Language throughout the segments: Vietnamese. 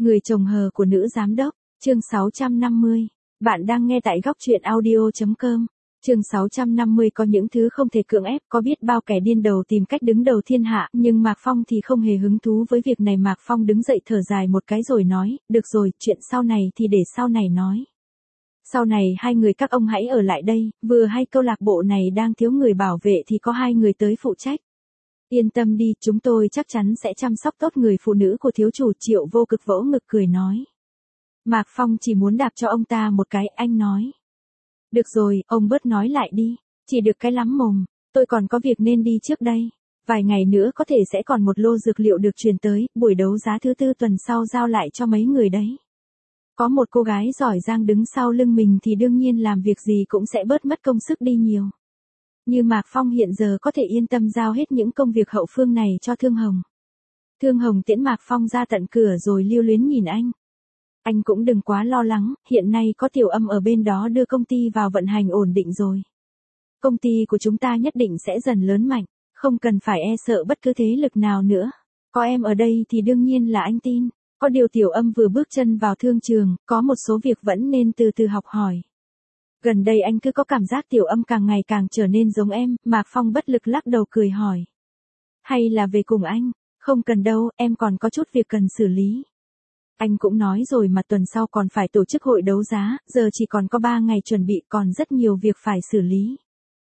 Người chồng hờ của nữ giám đốc, chương 650. Bạn đang nghe tại góc truyện audio.com. Chương 650 có những thứ không thể cưỡng ép, có biết bao kẻ điên đầu tìm cách đứng đầu thiên hạ, nhưng Mạc Phong thì không hề hứng thú với việc này. Mạc Phong đứng dậy thở dài một cái rồi nói, được rồi, chuyện sau này thì để sau này nói. Sau này hai người các ông hãy ở lại đây, vừa hay câu lạc bộ này đang thiếu người bảo vệ thì có hai người tới phụ trách. Yên tâm đi, chúng tôi chắc chắn sẽ chăm sóc tốt người phụ nữ của thiếu chủ. Triệu Vô Cực vỗ ngực cười nói. Mạc Phong chỉ muốn đạp cho ông ta một cái, anh nói. Được rồi, ông bớt nói lại đi, chỉ được cái lắm mồm, tôi còn có việc nên đi trước đây. Vài ngày nữa có thể sẽ còn một lô dược liệu được truyền tới, buổi đấu giá thứ 4 tuần sau giao lại cho mấy người đấy. Có một cô gái giỏi giang đứng sau lưng mình thì đương nhiên làm việc gì cũng sẽ bớt mất công sức đi nhiều. Như Mạc Phong hiện giờ có thể yên tâm giao hết những công việc hậu phương này cho Thương Hồng. Thương Hồng tiễn Mạc Phong ra tận cửa rồi lưu luyến nhìn anh. Anh cũng đừng quá lo lắng, hiện nay có Tiểu Âm ở bên đó đưa công ty vào vận hành ổn định rồi. Công ty của chúng ta nhất định sẽ dần lớn mạnh, không cần phải e sợ bất cứ thế lực nào nữa. Có em ở đây thì đương nhiên là anh tin. Có điều Tiểu Âm vừa bước chân vào thương trường, có một số việc vẫn nên từ từ học hỏi. Gần đây anh cứ có cảm giác Tiểu Âm càng ngày càng trở nên giống em. Mạc Phong bất lực lắc đầu cười hỏi. Hay là về cùng anh? Không cần đâu, em còn có chút việc cần xử lý. Anh cũng nói rồi mà, tuần sau còn phải tổ chức hội đấu giá, giờ chỉ còn có 3 ngày chuẩn bị, còn rất nhiều việc phải xử lý.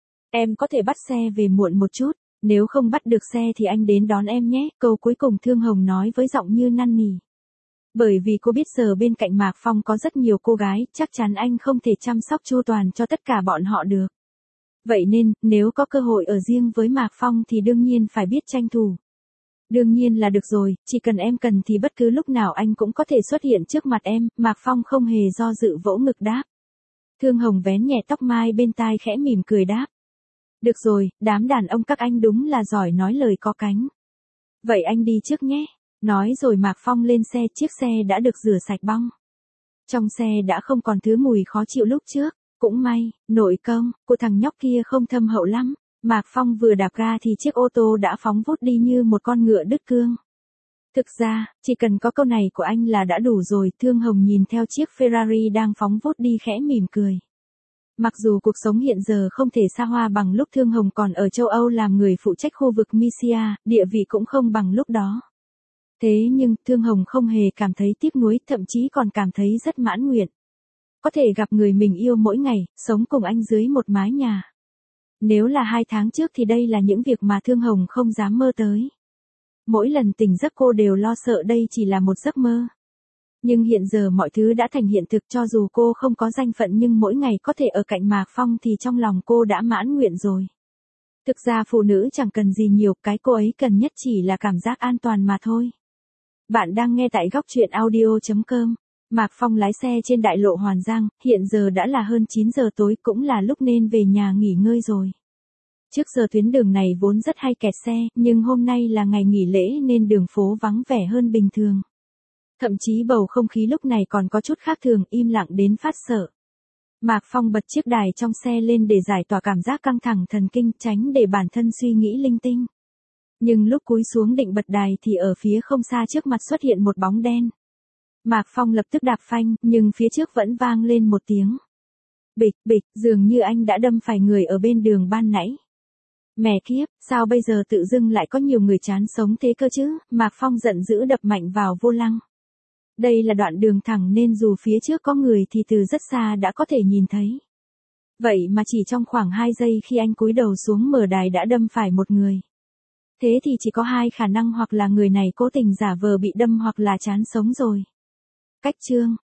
Em có thể bắt xe về muộn một chút, nếu không bắt được xe thì anh đến đón em nhé. Câu cuối cùng Thương Hồng nói với giọng như năn nỉ. Bởi vì cô biết giờ bên cạnh Mạc Phong có rất nhiều cô gái, chắc chắn anh không thể chăm sóc chu toàn cho tất cả bọn họ được. Vậy nên, nếu có cơ hội ở riêng với Mạc Phong thì đương nhiên phải biết tranh thủ. Đương nhiên là được rồi, chỉ cần em cần thì bất cứ lúc nào anh cũng có thể xuất hiện trước mặt em. Mạc Phong không hề do dự vỗ ngực đáp. Thương Hồng vén nhẹ tóc mai bên tai khẽ mỉm cười đáp. Được rồi, đám đàn ông các anh đúng là giỏi nói lời có cánh. Vậy anh đi trước nhé. Nói rồi Mạc Phong lên xe, chiếc xe đã được rửa sạch bong. Trong xe đã không còn thứ mùi khó chịu lúc trước. Cũng may, nội công của thằng nhóc kia không thâm hậu lắm. Mạc Phong vừa đạp ga thì chiếc ô tô đã phóng vút đi như một con ngựa đứt cương. Thực ra, chỉ cần có câu này của anh là đã đủ rồi. Thương Hồng nhìn theo chiếc Ferrari đang phóng vút đi khẽ mỉm cười. Mặc dù cuộc sống hiện giờ không thể xa hoa bằng lúc Thương Hồng còn ở châu Âu làm người phụ trách khu vực Mysia, địa vị cũng không bằng lúc đó. Thế nhưng, Thương Hồng không hề cảm thấy tiếc nuối, thậm chí còn cảm thấy rất mãn nguyện. Có thể gặp người mình yêu mỗi ngày, sống cùng anh dưới một mái nhà. Nếu là 2 tháng trước thì đây là những việc mà Thương Hồng không dám mơ tới. Mỗi lần tỉnh giấc cô đều lo sợ đây chỉ là một giấc mơ. Nhưng hiện giờ mọi thứ đã thành hiện thực, cho dù cô không có danh phận nhưng mỗi ngày có thể ở cạnh Mạc Phong thì trong lòng cô đã mãn nguyện rồi. Thực ra phụ nữ chẳng cần gì nhiều, cái cô ấy cần nhất chỉ là cảm giác an toàn mà thôi. Bạn đang nghe tại góc truyện audio.com. Mạc Phong lái xe trên đại lộ Hoàn Giang, hiện giờ đã là hơn 9 giờ tối, cũng là lúc nên về nhà nghỉ ngơi rồi. Trước giờ tuyến đường này vốn rất hay kẹt xe, nhưng hôm nay là ngày nghỉ lễ nên đường phố vắng vẻ hơn bình thường. Thậm chí bầu không khí lúc này còn có chút khác thường, im lặng đến phát sợ. Mạc Phong bật chiếc đài trong xe lên để giải tỏa cảm giác căng thẳng thần kinh, tránh để bản thân suy nghĩ linh tinh. Nhưng lúc cúi xuống định bật đài thì ở phía không xa trước mặt xuất hiện một bóng đen. Mạc Phong lập tức đạp phanh, nhưng phía trước vẫn vang lên một tiếng. Bịch, bịch, dường như anh đã đâm phải người ở bên đường ban nãy. Mẹ kiếp, sao bây giờ tự dưng lại có nhiều người chán sống thế cơ chứ? Mạc Phong giận dữ đập mạnh vào vô lăng. Đây là đoạn đường thẳng nên dù phía trước có người thì từ rất xa đã có thể nhìn thấy. Vậy mà chỉ trong khoảng 2 giây khi anh cúi đầu xuống mở đài đã đâm phải một người. Thế thì chỉ có 2 khả năng, hoặc là người này cố tình giả vờ bị đâm hoặc là chán sống rồi. Cách chương